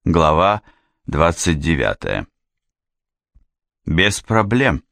Глава 29. Без проблем.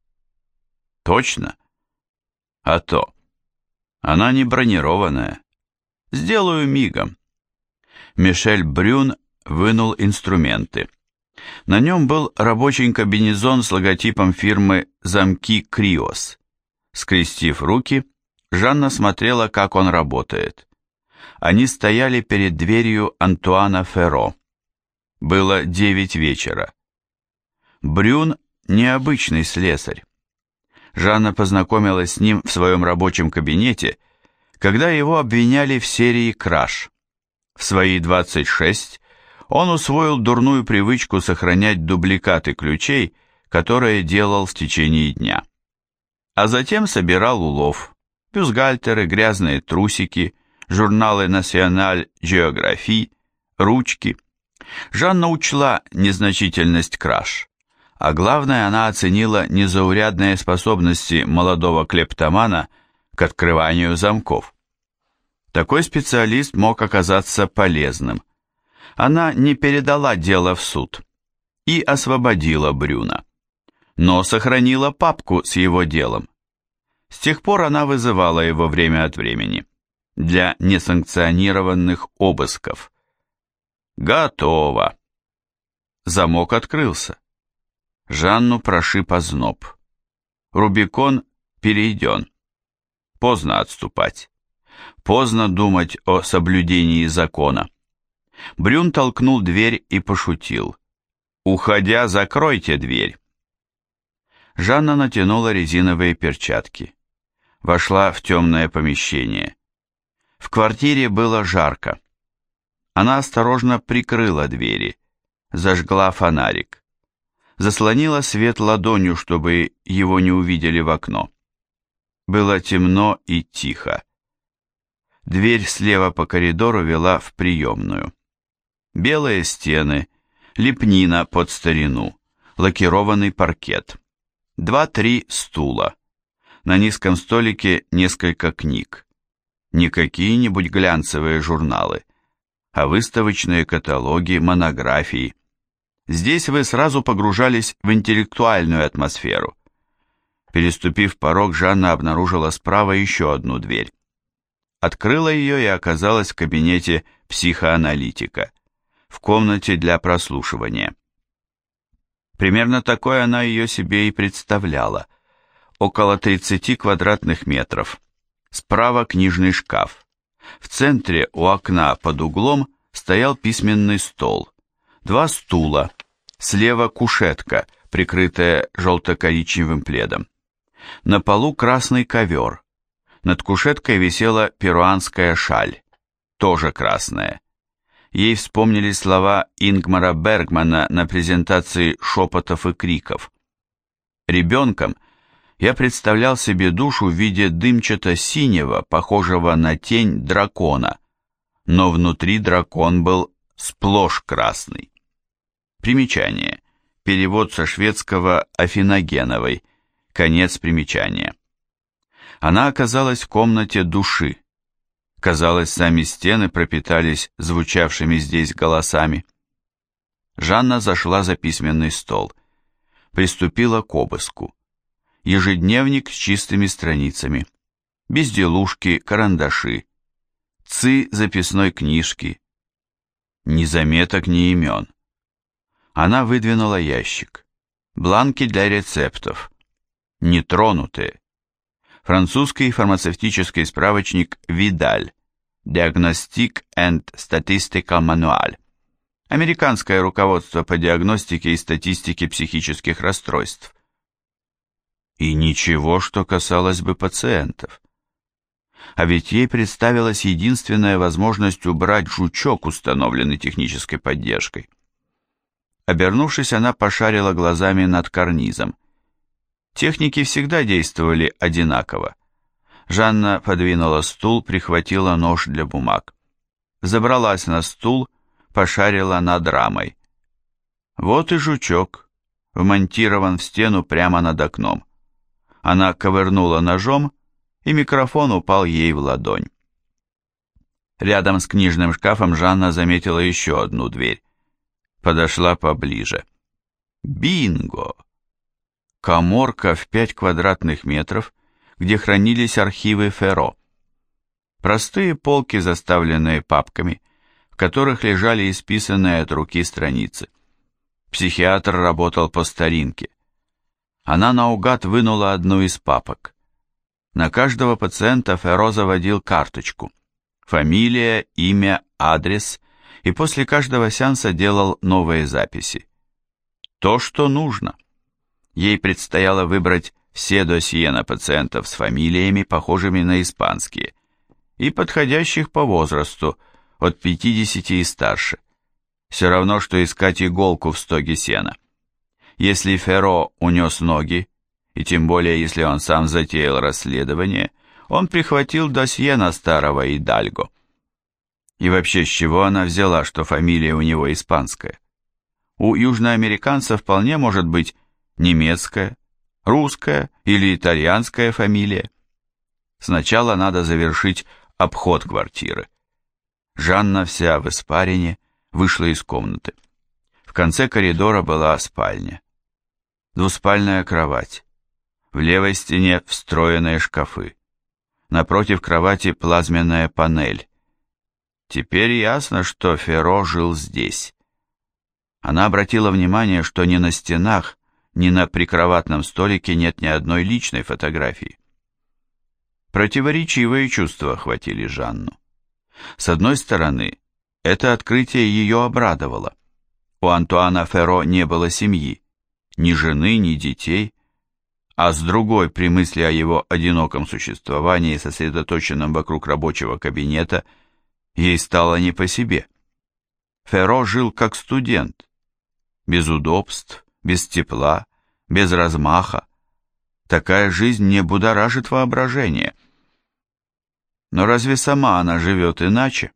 Точно? А то. Она не бронированная. Сделаю мигом. Мишель Брюн вынул инструменты. На нем был рабочий комбинезон с логотипом фирмы «Замки Криос». Скрестив руки, Жанна смотрела, как он работает. Они стояли перед дверью Антуана Ферро. Было 9 вечера. Брюн – необычный слесарь. Жанна познакомилась с ним в своем рабочем кабинете, когда его обвиняли в серии краж. В свои 26 он усвоил дурную привычку сохранять дубликаты ключей, которые делал в течение дня. А затем собирал улов: бюстгальтеры, грязные трусики, журналы «Националь Географи», ручки. Жанна учла незначительность краж, а главное, она оценила незаурядные способности молодого клептомана к открыванию замков. Такой специалист мог оказаться полезным. Она не передала дело в суд и освободила Брюна, но сохранила папку с его делом. С тех пор она вызывала его время от времени для несанкционированных обысков. Готово. Замок открылся. Жанну прошиб озноб. Рубикон перейден. Поздно отступать. Поздно думать о соблюдении закона. Брюн толкнул дверь и пошутил: «Уходя, закройте дверь». Жанна натянула резиновые перчатки. Вошла в темное помещение. В квартире было жарко. Она осторожно прикрыла двери, зажгла фонарик, заслонила свет ладонью, чтобы его не увидели в окно. Было темно и тихо. Дверь слева по коридору вела в приемную. Белые стены, лепнина под старину, лакированный паркет, 2-3 стула. На низком столике несколько книг. Не какие-нибудь глянцевые журналы, а выставочные каталоги, монографии. Здесь вы сразу погружались в интеллектуальную атмосферу. Переступив порог, Жанна обнаружила справа еще одну дверь. Открыла ее и оказалась в кабинете психоаналитика, в комнате для прослушивания. Примерно такой она ее себе и представляла. Около 30 квадратных метров. Справа книжный шкаф. В центре у окна под углом стоял письменный стол, 2 стула, слева кушетка, прикрытая желто-коричневым пледом. На полу красный ковер. Над кушеткой висела перуанская шаль, тоже красная. Ей вспомнились слова Ингмара Бергмана на презентации «Шепотов и криков». Ребенком я представлял себе душу в виде дымчато-синего, похожего на тень дракона, но внутри дракон был сплошь красный. Примечание. Перевод со шведского Афиногеновой. Конец примечания. Она оказалась в комнате души. Казалось, сами стены пропитались звучавшими здесь голосами. Жанна зашла за письменный стол. Приступила к обыску. Ежедневник с чистыми страницами, безделушки, карандаши, записной книжки, ни заметок, ни имен. Она выдвинула ящик. Бланки для рецептов, нетронутые. Французский фармацевтический справочник «Видаль», «Diagnostic and Statistical Manual», американское руководство по диагностике и статистике психических расстройств. И ничего, что касалось бы пациентов. А ведь ей представилась единственная возможность убрать жучок, установленный технической поддержкой. Обернувшись, она пошарила глазами над карнизом. Техники всегда действовали одинаково. Жанна подвинула стул, прихватила нож для бумаг. Забралась на стул, пошарила над рамой. Вот и жучок, вмонтирован в стену прямо над окном. Она ковырнула ножом, и микрофон упал ей в ладонь. Рядом с книжным шкафом Жанна заметила еще одну дверь. Подошла поближе. Бинго! Каморка в 5 квадратных метров, где хранились архивы Ферро. Простые полки, заставленные папками, в которых лежали исписанные от руки страницы. Психиатр работал по старинке. Она наугад вынула одну из папок. На каждого пациента Ферро заводил карточку. Фамилия, имя, адрес, и после каждого сеанса делал новые записи. То, что нужно. Ей предстояло выбрать все досье на пациентов с фамилиями, похожими на испанские, и подходящих по возрасту, от 50 и старше. Все равно, что искать иголку в стоге сена. Если Ферро унес ноги, и тем более, если он сам затеял расследование, он прихватил досье на старого Идальго. И вообще, с чего она взяла, что фамилия у него испанская? У южноамериканцев вполне может быть немецкая, русская или итальянская фамилия. Сначала надо завершить обход квартиры. Жанна вся в испарине вышла из комнаты. В конце коридора была спальня. Двуспальная кровать. В левой стене встроенные шкафы. Напротив кровати плазменная панель. Теперь ясно, что Ферро жил здесь. Она обратила внимание, что ни на стенах, ни на прикроватном столике нет ни одной личной фотографии. Противоречивые чувства охватили Жанну. С одной стороны, это открытие ее обрадовало. У Антуана Ферро не было семьи, ни жены, ни детей, а с другой, при мысли о его одиноком существовании, сосредоточенном вокруг рабочего кабинета, ей стало не по себе. Ферро жил как студент, без удобств, без тепла, без размаха. Такая жизнь не будоражит воображение. Но разве сама она живет иначе?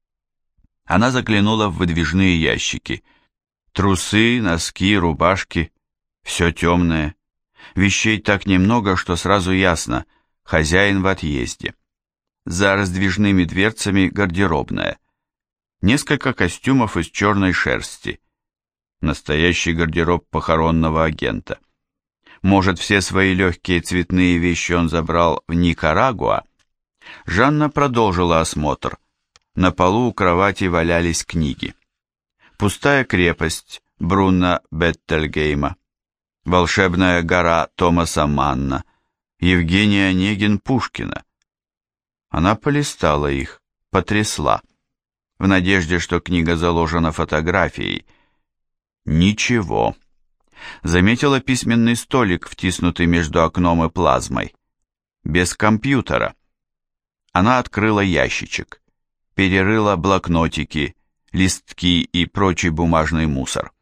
Она заглянула в выдвижные ящики. Трусы, носки, рубашки, все темное. Вещей так немного, что сразу ясно, хозяин в отъезде. За раздвижными дверцами гардеробная. Несколько костюмов из черной шерсти. Настоящий гардероб похоронного агента. Может, все свои легкие цветные вещи он забрал в Никарагуа? Жанна продолжила осмотр. На полу у кровати валялись книги. «Пустая крепость» Бруно Беттельгейма, «Волшебная гора» Томаса Манна, Евгений Онегин Пушкина. Она полистала их, потрясла, в надежде, что книга заложена фотографией. Ничего. Заметила письменный столик, втиснутый между окном и плазмой. Без компьютера. Она открыла ящичек, перерыла блокнотики, листки и прочий бумажный мусор.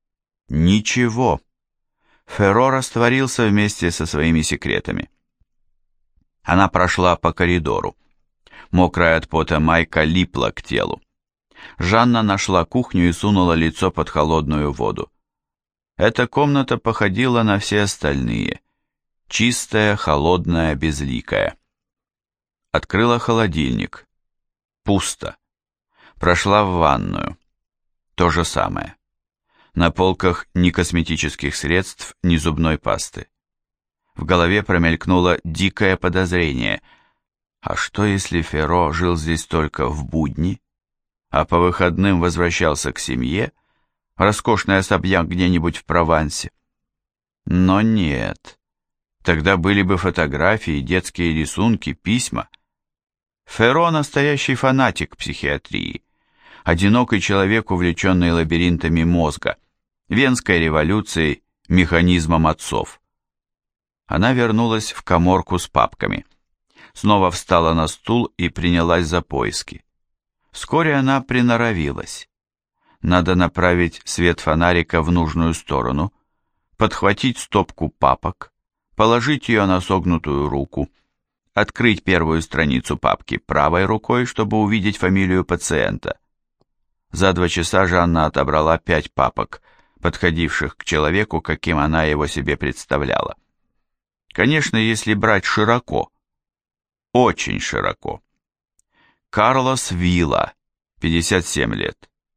Ничего. Ферро растворился вместе со своими секретами. Она прошла по коридору. Мокрая от пота майка липла к телу. Жанна нашла кухню и сунула лицо под холодную воду. Эта комната походила на все остальные. Чистая, холодная, безликая. Открыла холодильник. Пусто. Прошла в ванную. То же самое. На полках ни косметических средств, ни зубной пасты. В голове промелькнуло дикое подозрение. А что, если Ферро жил здесь только в будни, а по выходным возвращался к семье, в роскошный особняк где-нибудь в Провансе? Но нет. Тогда были бы фотографии, детские рисунки, письма. Ферро настоящий фанатик психиатрии. Одинокий человек, увлеченный лабиринтами мозга, Венской революцией, механизмом отцов. Она вернулась в каморку с папками. Снова встала на стул и принялась за поиски. Вскоре она приноровилась. Надо направить свет фонарика в нужную сторону, подхватить стопку папок, положить ее на согнутую руку, открыть первую страницу папки правой рукой, чтобы увидеть фамилию пациента. За 2 часа Жанна отобрала 5 папок, подходивших к человеку, каким она его себе представляла. Конечно, если брать широко, очень широко. Карлос Вилла, 57 лет.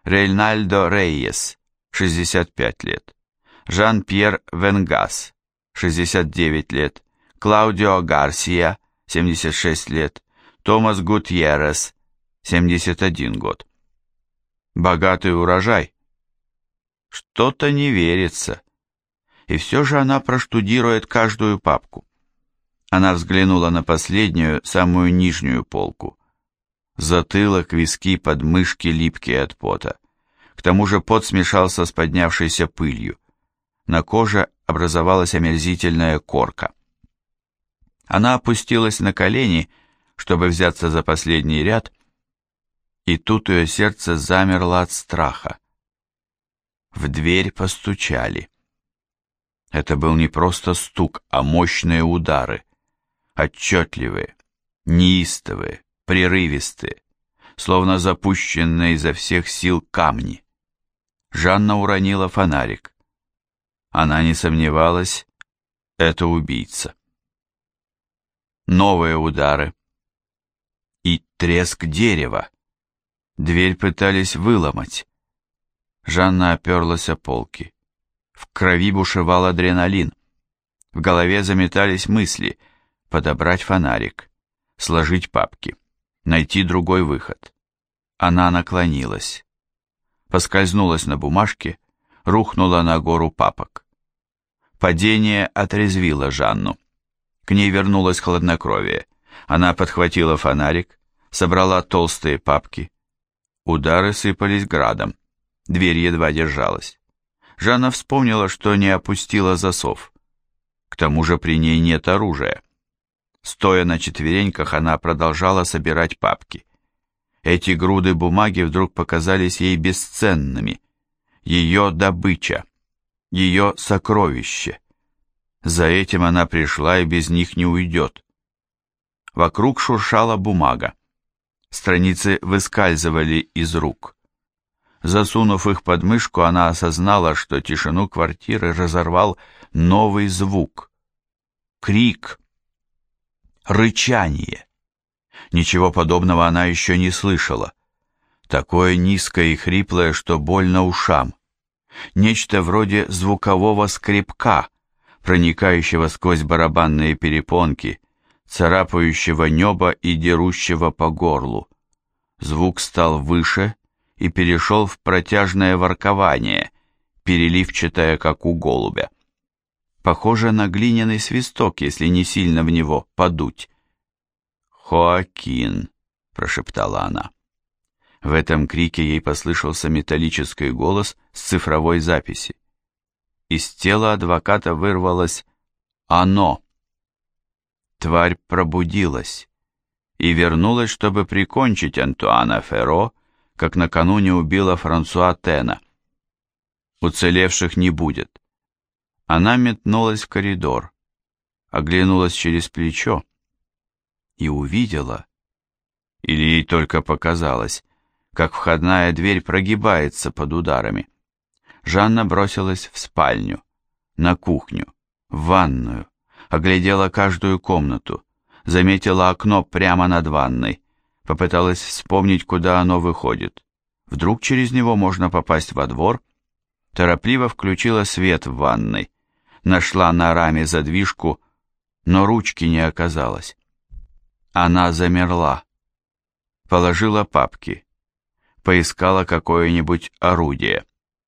Рейнальдо Рейес, 65 лет. Жан-Пьер Венгас, 69 лет. Клаудио Гарсия, 76 лет. Томас Гутьеррес, 71 год. Богатый урожай. Что-то не верится. И все же она проштудирует каждую папку. Она взглянула на последнюю, самую нижнюю полку. Затылок, виски, подмышки липкие от пота. К тому же пот смешался с поднявшейся пылью. На коже образовалась омерзительная корка. Она опустилась на колени, чтобы взяться за последний ряд, и тут ее сердце замерло от страха. В дверь постучали. Это был не просто стук, а мощные удары. Отчетливые, неистовые, прерывистые, словно запущенные изо всех сил камни. Жанна уронила фонарик. Она не сомневалась, это убийца. Новые удары. И треск дерева. Дверь пытались выломать. Жанна оперлась о полки. В крови бушевал адреналин. В голове заметались мысли: подобрать фонарик, сложить папки, найти другой выход. Она наклонилась. Поскользнулась на бумажке, рухнула на гору папок. Падение отрезвило Жанну. К ней вернулось хладнокровие. Она подхватила фонарик, собрала толстые папки. Удары сыпались градом. Дверь едва держалась. Жанна вспомнила, что не опустила засов. К тому же при ней нет оружия. Стоя на четвереньках, она продолжала собирать папки. Эти груды бумаги вдруг показались ей бесценными. Ее добыча, ее сокровище. За этим она пришла и без них не уйдет. Вокруг шуршала бумага. Страницы выскальзывали из рук. Засунув их под мышку, она осознала, что тишину квартиры разорвал новый звук. Крик. Рычание. Ничего подобного она еще не слышала. Такое низкое и хриплое, что больно ушам. Нечто вроде звукового скребка, проникающего сквозь барабанные перепонки, царапающего небо и дерущего по горлу. Звук стал выше и перешел в протяжное воркование, переливчатое, как у голубя. Похоже на глиняный свисток, если не сильно в него подуть. «Хоакин», — прошептала она. В этом крике ей послышался металлический голос с цифровой записи. Из тела адвоката вырвалось «Оно». Тварь пробудилась и вернулась, чтобы прикончить Антуана Ферро, как накануне убила Франсуа Тена. Уцелевших не будет. Она метнулась в коридор, оглянулась через плечо и увидела, или ей только показалось, как входная дверь прогибается под ударами. Жанна бросилась в спальню, на кухню, в ванную, оглядела каждую комнату, заметила окно прямо над ванной, попыталась вспомнить, куда оно выходит. Вдруг через него можно попасть во двор? Торопливо включила свет в ванной, нашла на раме задвижку, но ручки не оказалось. Она замерла, положила папки, поискала какое-нибудь орудие.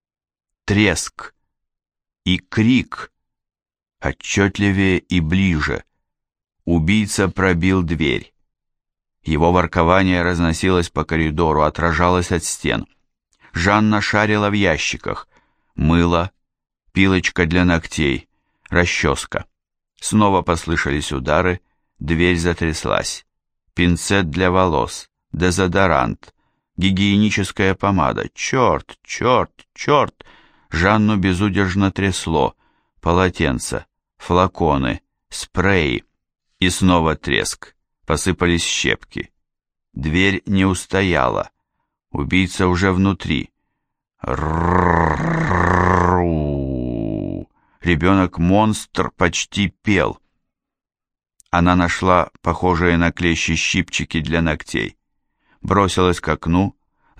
Треск и крик, отчетливее и ближе. Убийца пробил дверь. Его воркование разносилось по коридору, отражалось от стен. Жанна шарила в ящиках. Мыло, пилочка для ногтей, расческа. Снова послышались удары, дверь затряслась. Пинцет для волос, дезодорант, гигиеническая помада. Черт, черт, черт! Жанну безудержно трясло. Полотенца, флаконы, спреи. И снова треск. Посыпались щепки. Дверь не устояла. Убийца уже внутри. Ребенок-монстр почти пел. Она нашла похожие на клещи щипчики для ногтей. Бросилась к окну,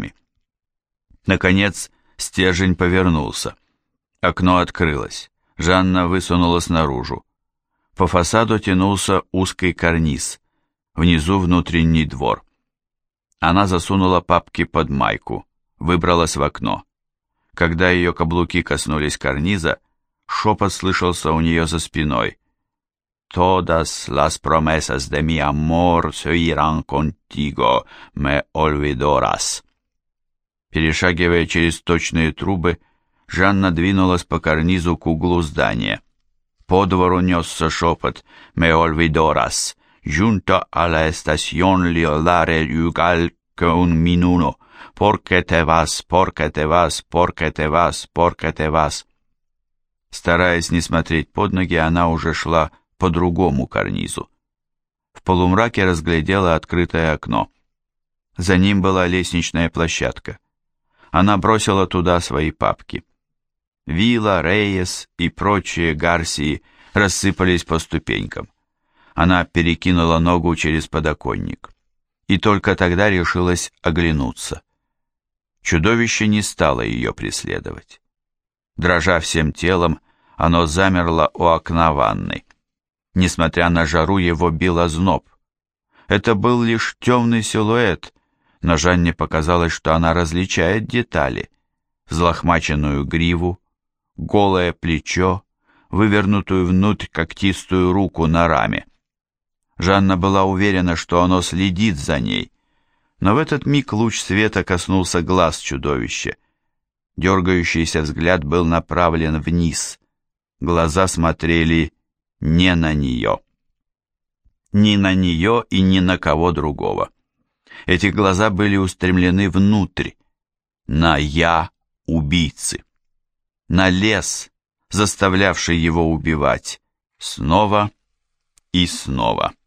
руками. Наконец, стержень повернулся. Окно открылось. Жанна высунулась наружу. По фасаду тянулся узкий карниз. Внизу внутренний двор. Она засунула папки под майку, выбралась в окно. Когда ее каблуки коснулись карниза, шепот слышался у нее за спиной. «Todas las promesas de mi amor se irán contigo, me olvidarás». Перешагивая через точные трубы, Жанна двинулась по карнизу к углу здания. По двору несся шепот «Me olvidarás». Junto a la estación liolare yugal que un minuno, porque te vas, porque te vas, porque te vas, porque te vas. Стараясь не смотреть под ноги, она уже шла по другому карнизу. В полумраке разглядела открытое окно. За ним была лестничная площадка. Она бросила туда свои папки. Вилла, Рейес и прочие Гарсии рассыпались по ступенькам. Она перекинула ногу через подоконник. И только тогда решилась оглянуться. Чудовище не стало ее преследовать. Дрожа всем телом, оно замерло у окна ванной. Несмотря на жару, его бил озноб. Это был лишь темный силуэт, но Жанне показалось, что она различает детали. Взлохмаченную гриву, голое плечо, вывернутую внутрь когтистую руку на раме. Жанна была уверена, что оно следит за ней, но в этот миг луч света коснулся глаз чудовища. Дергающийся взгляд был направлен вниз. Глаза смотрели не на нее. Ни на нее и ни на кого другого. Эти глаза были устремлены внутрь, на «я» убийцы, на лес, заставлявший его убивать, снова и снова.